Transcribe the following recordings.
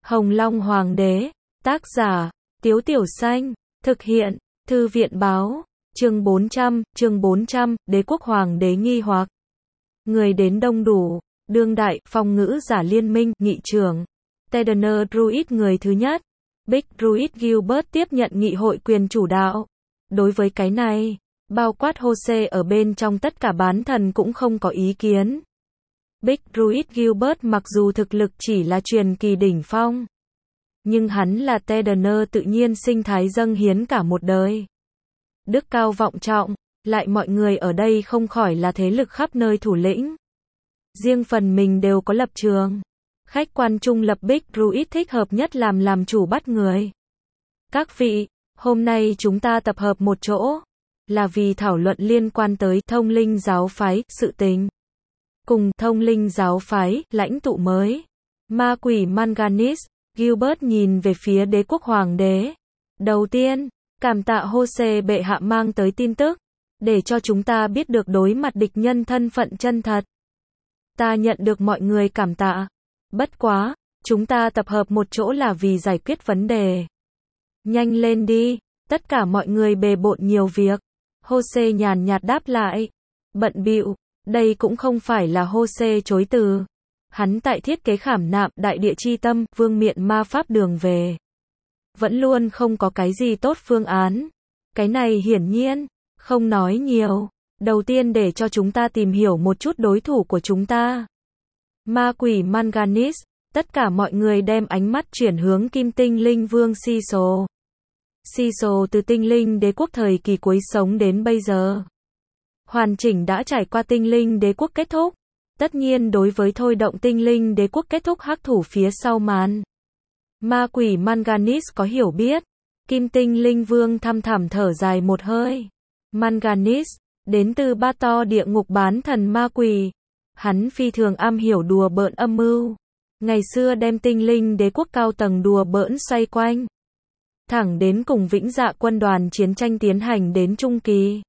Hồng Long Hoàng đế, tác giả, Tiếu Tiểu Xanh, thực hiện, Thư viện báo, chương 400, Đế quốc Hoàng đế nghi hoặc. Người đến đông đủ, đương đại, phong ngữ giả liên minh, nghị trưởng, Theodore Druid người thứ nhất, Big Druid Gilbert tiếp nhận nghị hội quyền chủ đạo. Đối với cái này, bao quát Jose ở bên trong tất cả bán thần cũng không có ý kiến. Big Druid Gilbert mặc dù thực lực chỉ là truyền kỳ đỉnh phong, nhưng hắn là Theodore tự nhiên sinh thái dâng hiến cả một đời. Đức cao vọng trọng, lại mọi người ở đây không khỏi là thế lực khắp nơi thủ lĩnh. Riêng phần mình đều có lập trường. Khách quan trung lập Big Druid thích hợp nhất làm chủ bắt người. Các vị, hôm nay chúng ta tập hợp một chỗ, là vì thảo luận liên quan tới Thông Linh giáo phái, sự tình. Cùng Thông Linh giáo phái, lãnh tụ mới, ma quỷ Manganis. Gilbert nhìn về phía đế quốc hoàng đế. Đầu tiên, cảm tạ Jose bệ hạ mang tới tin tức, để cho chúng ta biết được đối mặt địch nhân thân phận chân thật. Ta nhận được mọi người cảm tạ. Bất quá, chúng ta tập hợp một chỗ là vì giải quyết vấn đề. Nhanh lên đi, tất cả mọi người bề bộn nhiều việc. Jose nhàn nhạt đáp lại. Bận bịu, đây cũng không phải là Jose chối từ. Hắn tại thiết kế khảm nạm đại địa chi tâm, vương miện ma pháp đường về. Vẫn luôn không có cái gì tốt phương án. Cái này hiển nhiên, không nói nhiều. Đầu tiên để cho chúng ta tìm hiểu một chút đối thủ của chúng ta. Ma quỷ Manganis, tất cả mọi người đem ánh mắt chuyển hướng Kim Tinh Linh Vương Siso. Siso từ Tinh Linh Đế quốc thời kỳ cuối sống đến bây giờ. Hoàn chỉnh đã trải qua Tinh Linh Đế quốc kết thúc. Tất nhiên đối với thôi động Tinh Linh Đế quốc kết thúc hắc thủ phía sau màn. Ma quỷ Manganis có hiểu biết. Kim Tinh Linh Vương thăm thẳm thở dài một hơi. Manganis, đến từ Ba To địa ngục bán thần ma quỷ. Hắn phi thường am hiểu đùa bỡn âm mưu. Ngày xưa đem Tinh Linh Đế quốc cao tầng đùa bỡn xoay quanh. Thẳng đến cùng Vĩnh Dạ quân đoàn chiến tranh tiến hành đến trung kỳ.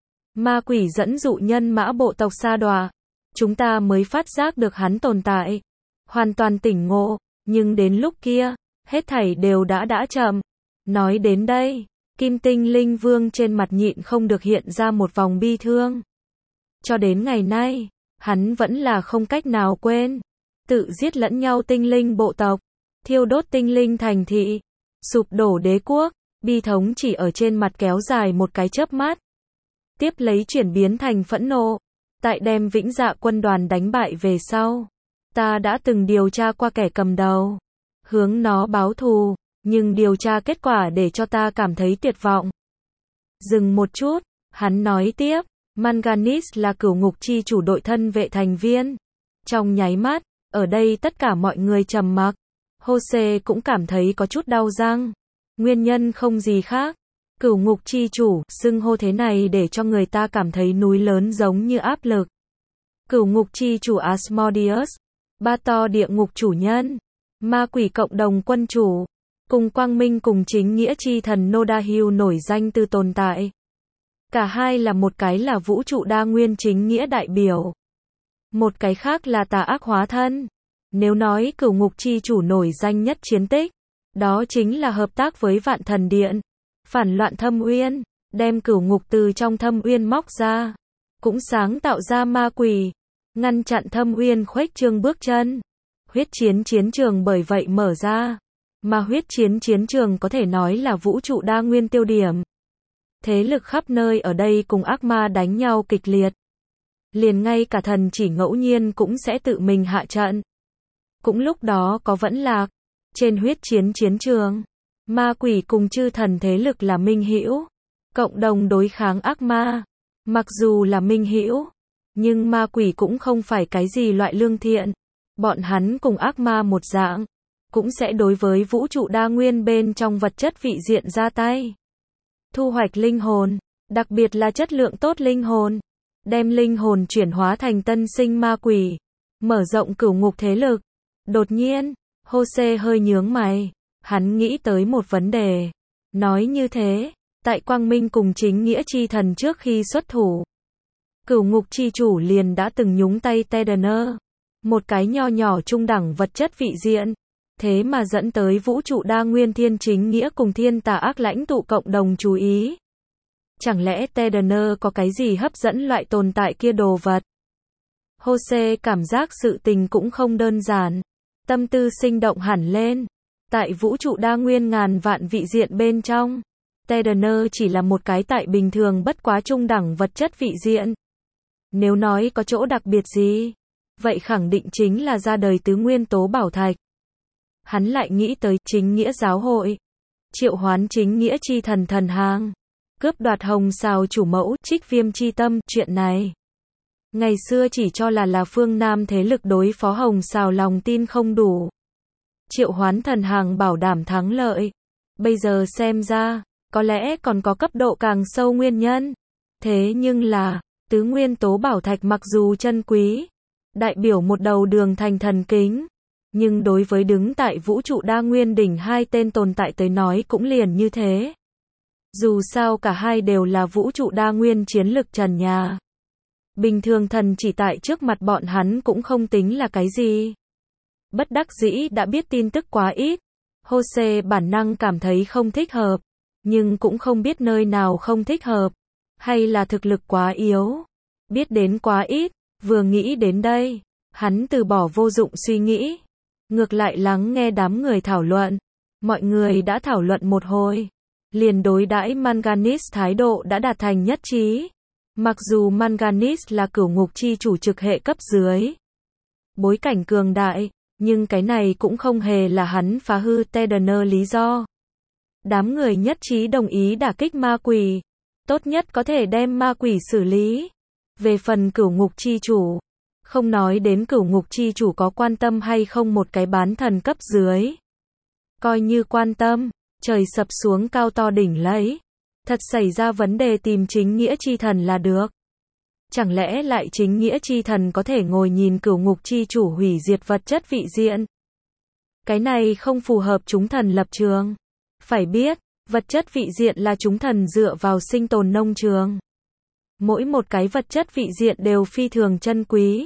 Ma quỷ dẫn dụ nhân mã bộ tộc Sa Đọa. Chúng ta mới phát giác được hắn tồn tại. Hoàn toàn tỉnh ngộ, nhưng đến lúc kia, hết thảy đều đã chậm. Nói đến đây, Kim Tinh Linh Vương trên mặt nhịn không được hiện ra một vòng bi thương. Cho đến ngày nay, hắn vẫn là không cách nào quên. Tự giết lẫn nhau tinh linh bộ tộc, thiêu đốt tinh linh thành thị, sụp đổ đế quốc, bi thống chỉ ở trên mặt kéo dài một cái chớp mắt. Tiếp lấy chuyển biến thành phẫn nộ. Tại đem Vĩnh Dạ quân đoàn đánh bại về sau, ta đã từng điều tra qua kẻ cầm đầu, hướng nó báo thù, nhưng điều tra kết quả để cho ta cảm thấy tuyệt vọng. Dừng một chút, hắn nói tiếp, Manganis là cửu ngục chi chủ đội thân vệ thành viên. Trong nháy mắt, ở đây tất cả mọi người trầm mặc. Jose cũng cảm thấy có chút đau răng. Nguyên nhân không gì khác. Cửu ngục chi chủ, xưng hô thế này để cho người ta cảm thấy núi lớn giống như áp lực. Cửu ngục chi chủ Asmodeus, Ba To địa ngục chủ nhân, ma quỷ cộng đồng quân chủ, cùng quang minh cùng chính nghĩa chi thần Nodahil nổi danh từ tồn tại. Cả hai là một cái là vũ trụ đa nguyên chính nghĩa đại biểu. Một cái khác là tà ác hóa thân. Nếu nói cửu ngục chi chủ nổi danh nhất chiến tích, đó chính là hợp tác với Vạn Thần Điện. Phản loạn Thâm Uyên, đem cửu ngục từ trong Thâm Uyên móc ra, cũng sáng tạo ra ma quỷ, ngăn chặn Thâm Uyên khuếch trương bước chân. Huyết chiến chiến trường bởi vậy mở ra, mà huyết chiến chiến trường có thể nói là vũ trụ đa nguyên tiêu điểm. Thế lực khắp nơi ở đây cùng ác ma đánh nhau kịch liệt. Liền ngay cả thần chỉ ngẫu nhiên cũng sẽ tự mình hạ trận. Cũng lúc đó có vẫn lạc, trên huyết chiến chiến trường. Ma quỷ cùng chư thần thế lực là minh hữu, cộng đồng đối kháng ác ma. Mặc dù là minh hữu, nhưng ma quỷ cũng không phải cái gì loại lương thiện. Bọn hắn cùng ác ma một dạng, cũng sẽ đối với vũ trụ đa nguyên bên trong vật chất vị diện ra tay. Thu hoạch linh hồn, đặc biệt là chất lượng tốt linh hồn, đem linh hồn chuyển hóa thành tân sinh ma quỷ, mở rộng cửu ngục thế lực. Đột nhiên, Jose hơi nhướng mày. Hắn nghĩ tới một vấn đề. Nói như thế, tại quang minh cùng chính nghĩa chi thần trước khi xuất thủ, cửu ngục chi chủ liền đã từng nhúng tay Theodore. Một cái nho nhỏ trung đẳng vật chất vị diện. thế mà dẫn tới vũ trụ đa nguyên thiên chính nghĩa cùng thiên tà ác lãnh tụ cộng đồng chú ý. Chẳng lẽ Tedner có cái gì hấp dẫn loại tồn tại kia đồ vật? Jose cảm giác sự tình cũng không đơn giản. Tâm tư sinh động hẳn lên. Tại vũ trụ đa nguyên ngàn vạn vị diện bên trong, Tedner chỉ là một cái tại bình thường bất quá trung đẳng vật chất vị diện. Nếu nói có chỗ đặc biệt gì, vậy khẳng định chính là ra đời tứ nguyên tố bảo thạch. Hắn lại nghĩ tới chính nghĩa giáo hội, triệu hoán chính nghĩa chi thần thần hàng, cướp đoạt hồng sào chủ mẫu, trích viêm chi tâm, chuyện này. Ngày xưa chỉ cho là phương Nam thế lực đối phó hồng sào lòng tin không đủ. Triệu hoán thần hàng bảo đảm thắng lợi. Bây giờ xem ra, có lẽ còn có cấp độ càng sâu nguyên nhân. Thế nhưng là, tứ nguyên tố bảo thạch mặc dù chân quý, đại biểu một đầu đường thành thần kính, nhưng đối với đứng tại vũ trụ đa nguyên đỉnh hai tên tồn tại tới nói cũng liền như thế. Dù sao cả hai đều là vũ trụ đa nguyên chiến lực trần nhà. Bình thường thần chỉ tại trước mặt bọn hắn cũng không tính là cái gì. Bất đắc dĩ đã biết tin tức quá ít. Jose bản năng cảm thấy không thích hợp, nhưng cũng không biết nơi nào không thích hợp, hay là thực lực quá yếu. Biết đến quá ít, vừa nghĩ đến đây, hắn từ bỏ vô dụng suy nghĩ. Ngược lại lắng nghe đám người thảo luận. Mọi người đã thảo luận một hồi, liền đối đãi Manganis thái độ đã đạt thành nhất trí. Mặc dù Manganis là cửu ngục chi chủ trực hệ cấp dưới, bối cảnh cường đại, nhưng cái này cũng không hề là hắn phá hư Tedner lý do. Đám người nhất trí đồng ý đả kích ma quỷ, tốt nhất có thể đem ma quỷ xử lý. Về phần cửu ngục chi chủ, không nói đến cửu ngục chi chủ có quan tâm hay không một cái bán thần cấp dưới. Coi như quan tâm, trời sập xuống cao to đỉnh lấy. Thật xảy ra vấn đề tìm chính nghĩa chi thần là được. Chẳng lẽ lại chính nghĩa chi thần có thể ngồi nhìn cửu ngục chi chủ hủy diệt vật chất vị diện? Cái này không phù hợp chúng thần lập trường. Phải biết, vật chất vị diện là chúng thần dựa vào sinh tồn nông trường. Mỗi một cái vật chất vị diện đều phi thường chân quý.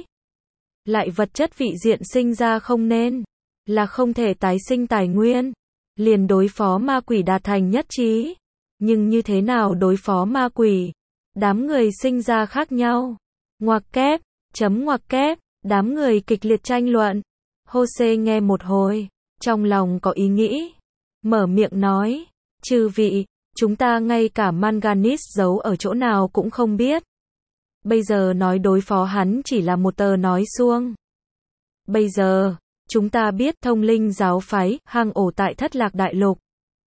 Lại vật chất vị diện sinh ra không nên, là không thể tái sinh tài nguyên. Liền đối phó ma quỷ đạt thành nhất trí. Nhưng như thế nào đối phó ma quỷ? Đám người sinh ra khác nhau. Ngoặc kép, ngoặc kép, đám người kịch liệt tranh luận. Jose nghe một hồi, trong lòng có ý nghĩ. Mở miệng nói, chư vị, chúng ta ngay cả Manganis giấu ở chỗ nào cũng không biết. Bây giờ nói đối phó hắn chỉ là một tờ nói suông. Bây giờ, chúng ta biết thông linh giáo phái, hang ổ tại Thất Lạc Đại Lục.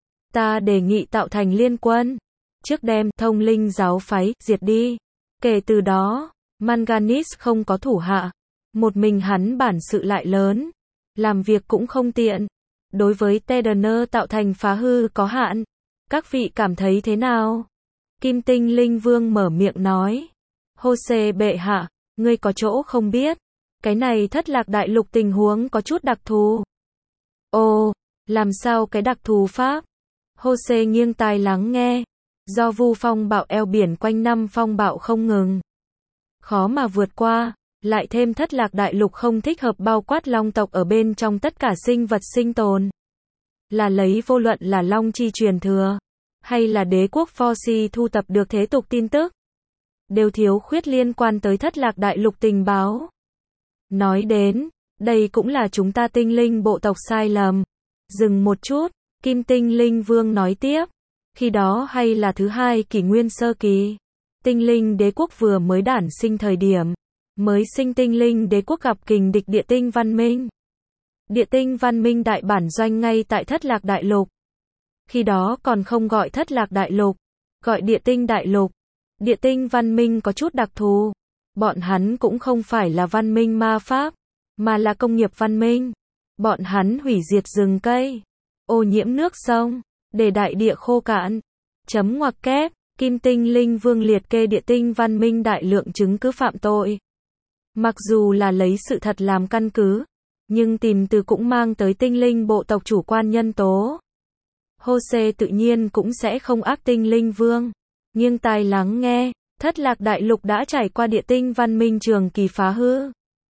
Ta đề nghị tạo thành liên quân, trước đem thông linh giáo phái diệt đi. Kể từ đó, Manganis không có thủ hạ, một mình hắn bản sự lại lớn, làm việc cũng không tiện. Đối với Tedner tạo thành phá hư có hạn. Các vị cảm thấy thế nào? Kim Tinh Linh Vương mở miệng nói. Jose bệ hạ, ngươi có chỗ không biết. Cái này Thất Lạc Đại Lục tình huống có chút đặc thù. Ồ, làm sao cái đặc thù pháp? Jose nghiêng tai lắng nghe. Do vu phong bạo eo biển quanh năm phong bạo không ngừng, khó mà vượt qua, lại thêm Thất Lạc Đại Lục không thích hợp bao quát long tộc ở bên trong tất cả sinh vật sinh tồn. Là lấy vô luận là long chi truyền thừa, hay là đế quốc Forsi thu tập được thế tục tin tức, đều thiếu khuyết liên quan tới Thất Lạc Đại Lục tình báo. Nói đến, đây cũng là chúng ta tinh linh bộ tộc sai lầm. Dừng một chút, Kim Tinh Linh Vương nói tiếp. Khi đó hay là thứ hai kỷ nguyên sơ kỳ, tinh linh đế quốc vừa mới đản sinh thời điểm, mới sinh tinh linh đế quốc gặp kình địch địa tinh văn minh. Địa tinh văn minh đại bản doanh ngay tại Thất Lạc Đại Lục. Khi đó còn không gọi Thất Lạc Đại Lục, gọi địa tinh đại lục. Địa tinh văn minh có chút đặc thù. Bọn hắn cũng không phải là văn minh ma pháp, mà là công nghiệp văn minh. Bọn hắn hủy diệt rừng cây, ô nhiễm nước sông, để đại địa khô cạn. Ngoặc kép, Kim Tinh Linh Vương liệt kê địa tinh văn minh đại lượng chứng cứ phạm tội. Mặc dù là lấy sự thật làm căn cứ, nhưng tìm từ cũng mang tới tinh linh bộ tộc chủ quan nhân tố. Jose tự nhiên cũng sẽ không ác tinh linh vương. Nghiêng tai lắng nghe, Thất Lạc Đại Lục đã trải qua địa tinh văn minh trường kỳ phá hư.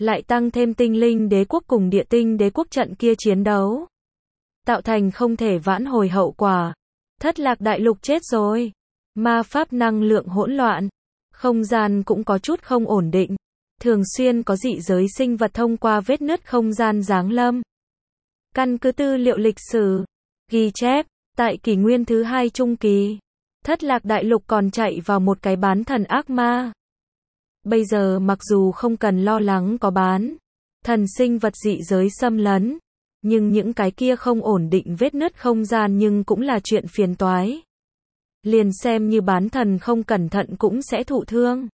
lại tăng thêm tinh linh đế quốc cùng địa tinh đế quốc trận kia chiến đấu, tạo thành không thể vãn hồi hậu quả. Thất Lạc Đại Lục chết rồi. Ma pháp năng lượng hỗn loạn, không gian cũng có chút không ổn định, thường xuyên có dị giới sinh vật thông qua vết nứt không gian giáng lâm. Căn cứ tư liệu lịch sử ghi chép, tại kỷ nguyên thứ 2 trung kỳ, Thất Lạc Đại Lục còn chạy vào một cái bán thần ác ma. Bây giờ mặc dù không cần lo lắng có bán thần sinh vật dị giới xâm lấn, nhưng những cái kia không ổn định vết nứt không gian nhưng cũng là chuyện phiền toái. Liền xem như bán thần không cẩn thận cũng sẽ thụ thương.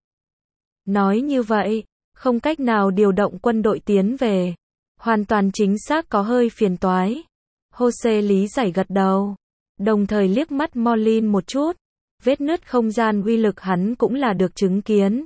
Nói như vậy, không cách nào điều động quân đội tiến về. Hoàn toàn chính xác có hơi phiền toái. Jose lý giải gật đầu, đồng thời liếc mắt Morlin một chút. Vết nứt không gian uy lực hắn cũng là được chứng kiến.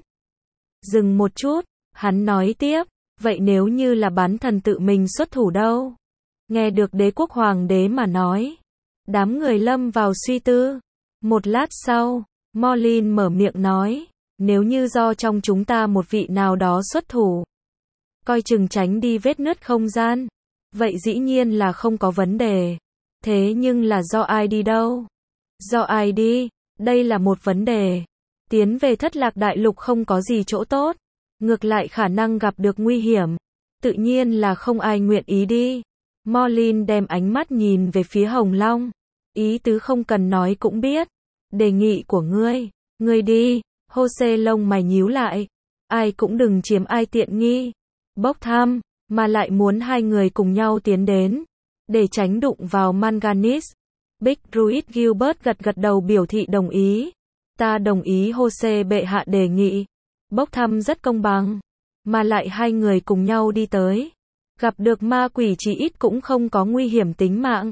Dừng một chút, hắn nói tiếp, vậy nếu như là bán thần tự mình xuất thủ đâu? Nghe được đế quốc hoàng đế mà nói, đám người lâm vào suy tư. Một lát sau, Morlin mở miệng nói, nếu như do trong chúng ta một vị nào đó xuất thủ, coi chừng tránh đi vết nứt không gian, vậy dĩ nhiên là không có vấn đề. Thế nhưng là do ai đi đâu? Do ai đi? Đây là một vấn đề. Tiến về Thất Lạc Đại Lục không có gì chỗ tốt, ngược lại khả năng gặp được nguy hiểm, tự nhiên là không ai nguyện ý đi. Morlin đem ánh mắt nhìn về phía Hồng Long, ý tứ không cần nói cũng biết. Đề nghị của ngươi đi. Jose lông mày nhíu lại, ai cũng đừng chiếm ai tiện nghi. Bốc thăm, mà lại muốn hai người cùng nhau tiến đến, để tránh đụng vào Manganis. Big Druid Gilbert gật gật đầu biểu thị đồng ý. Ta đồng ý Jose bệ hạ đề nghị. Bốc thăm rất công bằng, mà lại hai người cùng nhau đi tới, gặp được ma quỷ chỉ ít cũng không có nguy hiểm tính mạng.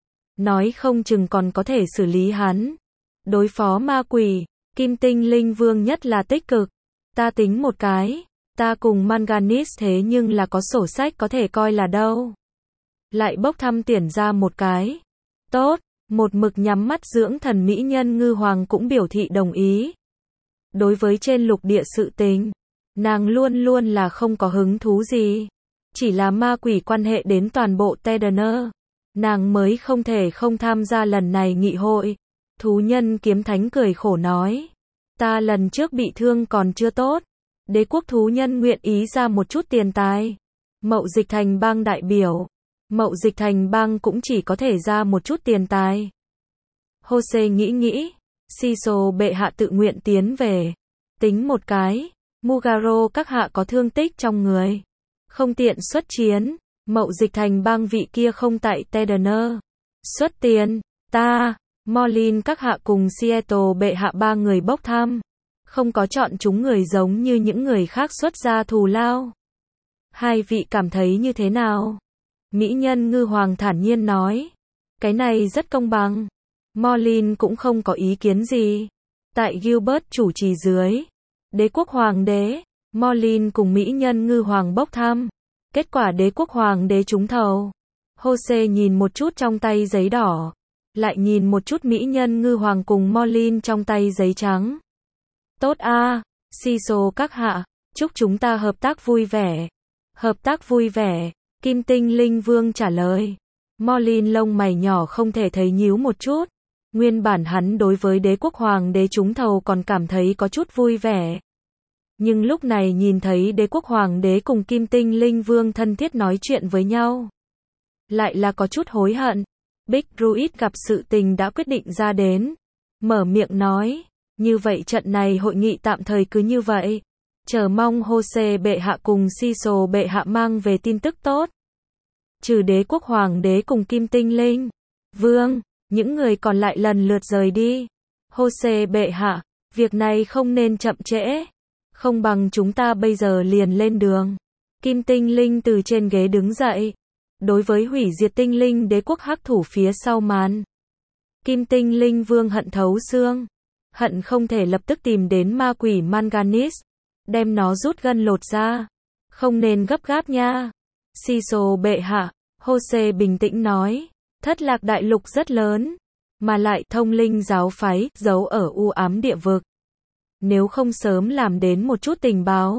Nói không chừng còn có thể xử lý hắn. Đối phó ma quỷ, Kim Tinh Linh Vương nhất là tích cực. Ta tính một cái, ta cùng Manganis thế nhưng là có sổ sách có thể coi là đâu. Lại bốc thăm tiền ra một cái. Tốt, một mực nhắm mắt dưỡng thần mỹ nhân Ngư Hoàng cũng biểu thị đồng ý. Đối với trên lục địa sự tình, nàng luôn luôn là không có hứng thú gì. Chỉ là ma quỷ quan hệ đến toàn bộ Tedaner, nàng mới không thể không tham gia lần này nghị hội. Thú nhân kiếm thánh cười khổ nói, ta lần trước bị thương còn chưa tốt, đế quốc thú nhân nguyện ý ra một chút tiền tài. Mậu Dịch Thành bang đại biểu, Mậu Dịch Thành bang cũng chỉ có thể ra một chút tiền tài. Jose nghĩ, Siso bệ hạ tự nguyện tiến về. Tính một cái, Mugaro các hạ có thương tích trong người, không tiện xuất chiến. Mậu Dịch Thành bang vị kia không tại Tedaner xuất tiền. Ta, Morlin các hạ cùng Seattle bệ hạ ba người bốc thăm, không có chọn chúng người giống như những người khác xuất ra thù lao. Hai vị cảm thấy như thế nào? Mỹ nhân Ngư Hoàng thản nhiên nói, cái này rất công bằng. Morlin cũng không có ý kiến gì. Tại Gilbert chủ trì dưới, đế quốc hoàng đế, Morlin cùng Mỹ nhân Ngư Hoàng bốc thăm. Kết quả đế quốc hoàng đế trúng thầu. Jose nhìn một chút trong tay giấy đỏ, lại nhìn một chút Mỹ nhân Ngư Hoàng cùng Morlin trong tay giấy trắng. Tốt a, Siso các hạ, chúc chúng ta hợp tác vui vẻ. Hợp tác vui vẻ, Kim Tinh Linh Vương trả lời. Morlin lông mày nhỏ không thể thấy nhíu một chút. Nguyên bản hắn đối với đế quốc hoàng đế trúng thầu còn cảm thấy có chút vui vẻ. Nhưng lúc này nhìn thấy đế quốc hoàng đế cùng Kim Tinh Linh Vương thân thiết nói chuyện với nhau, lại là có chút hối hận. Big Druid gặp sự tình đã quyết định ra đến, mở miệng nói, như vậy trận này hội nghị tạm thời cứ như vậy. Chờ mong Jose bệ hạ cùng Siso bệ hạ mang về tin tức tốt. Trừ đế quốc hoàng đế cùng Kim Tinh Linh Vương, những người còn lại lần lượt rời đi. Jose bệ hạ, việc này không nên chậm trễ. Không bằng chúng ta bây giờ liền lên đường. Kim Tinh Linh từ trên ghế đứng dậy. Đối với hủy diệt tinh linh đế quốc hắc thủ phía sau màn, Kim Tinh Linh Vương hận thấu xương. Hận không thể lập tức tìm đến ma quỷ Manganis, đem nó rút gân lột ra. Không nên gấp gáp nha. Siso bệ hạ, Jose bình tĩnh nói, Thất Lạc Đại Lục rất lớn, mà lại thông linh giáo phái giấu ở u ám địa vực. Nếu không sớm làm đến một chút tình báo,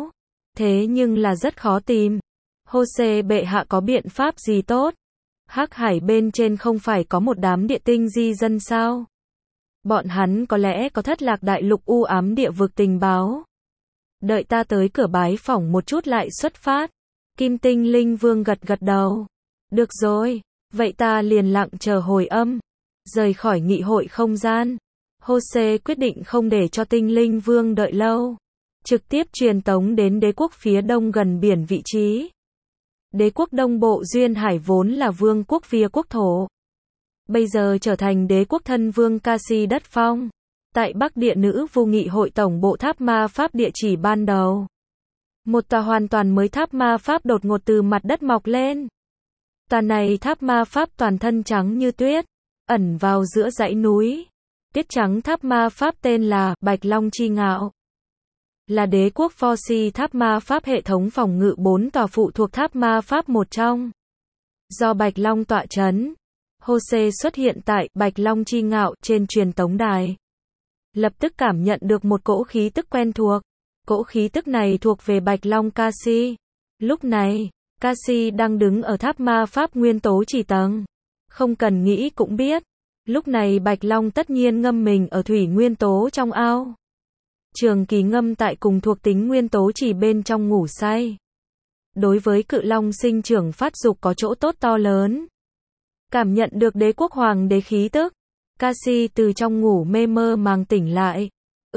Thế nhưng là rất khó tìm. Hô-xê bệ hạ có biện pháp gì tốt? Hắc Hải bên trên không phải có một đám địa tinh di dân sao? Bọn hắn có lẽ có thất lạc đại lục u ám địa vực tình báo. Đợi ta tới cửa bái phỏng một chút lại xuất phát. Kim Tinh Linh Vương gật gật đầu. Được rồi, vậy ta liền lặng chờ hồi âm. Rời khỏi nghị hội không gian. Hô-xê quyết định không để cho Tinh Linh Vương đợi lâu. Trực tiếp truyền tống đến đế quốc phía đông gần biển vị trí. Đế quốc Đông Bộ Duyên Hải vốn là vương quốc phía quốc thổ. Bây giờ trở thành đế quốc thân vương Ca-si đất phong. Tại Bắc Địa Nữ Vu Nghị hội tổng bộ tháp ma pháp địa chỉ ban đầu. Một tòa hoàn toàn mới tháp ma pháp đột ngột từ mặt đất mọc lên. Tòa này tháp ma pháp toàn thân trắng như tuyết, ẩn vào giữa dãy núi. Tuyết trắng tháp ma pháp tên là Bạch Long Chi Ngạo. Là đế quốc Forsi tháp ma pháp hệ thống phòng ngự 4 tòa phụ thuộc tháp ma pháp một trong. Do Bạch Long tọa chấn, Hô-xê xuất hiện tại Bạch Long Chi Ngạo trên truyền tống đài. Lập tức cảm nhận được một cỗ khí tức quen thuộc. Cỗ khí tức này thuộc về Bạch Long Ca-si. Lúc này, Ca-si đang đứng ở tháp ma pháp nguyên tố chỉ tầng. Không cần nghĩ cũng biết. Lúc này Bạch Long tất nhiên ngâm mình ở thủy nguyên tố trong ao. Trường kỳ ngâm tại cùng thuộc tính nguyên tố chỉ bên trong ngủ say. Đối với cự long sinh trưởng phát dục có chỗ tốt to lớn. Cảm nhận được đế quốc hoàng đế khí tức. Ca-si từ trong ngủ mê mơ màng tỉnh lại.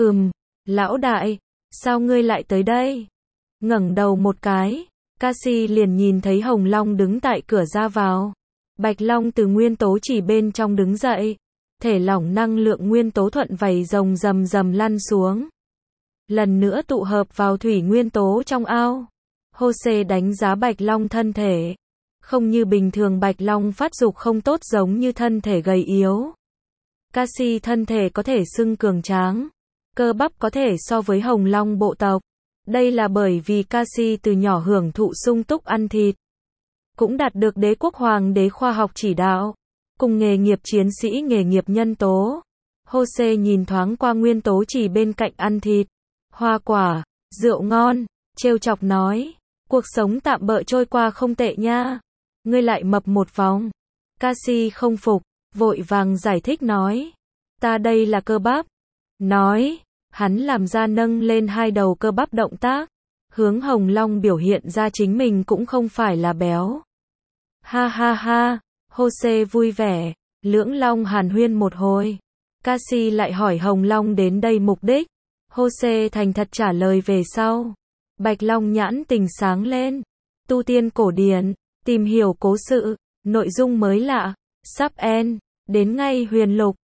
Lão đại, sao ngươi lại tới đây? Ngẩng đầu một cái, Ca-si liền nhìn thấy Hồng Long đứng tại cửa ra vào. Bạch Long từ nguyên tố chỉ bên trong đứng dậy. Thể lỏng năng lượng nguyên tố thuận vảy rồng rầm rầm lăn xuống. Lần nữa tụ hợp vào thủy nguyên tố trong ao. Hô-xê đánh giá Bạch Long thân thể. Không như bình thường Bạch Long phát dục không tốt giống như thân thể gầy yếu. Ca-si thân thể có thể xưng cường tráng. Cơ bắp có thể so với Hồng Long bộ tộc. Đây là bởi vì Ca-si từ nhỏ hưởng thụ sung túc ăn thịt. Cũng đạt được đế quốc hoàng đế khoa học chỉ đạo. Cùng nghề nghiệp chiến sĩ nghề nghiệp nhân tố. Hô-xê nhìn thoáng qua nguyên tố chỉ bên cạnh ăn thịt, hoa quả, rượu ngon, trêu chọc nói. Cuộc sống tạm bợ trôi qua không tệ nha. Ngươi lại mập một vòng. Ca-si không phục, vội vàng giải thích nói. Ta đây là cơ bắp. Nói, hắn làm ra nâng lên hai đầu cơ bắp động tác. Hướng Hồng Long biểu hiện ra chính mình cũng không phải là béo. Ha ha ha, Hô-xê vui vẻ, lưỡng long hàn huyên một hồi. Ca-si lại hỏi Hồng Long đến đây mục đích. Hô-xê thành thật trả lời về sau. Bạch Long nhãn tình sáng lên. Tu tiên cổ điển, tìm hiểu cố sự, nội dung mới lạ, sắp end, đến ngay huyền lục.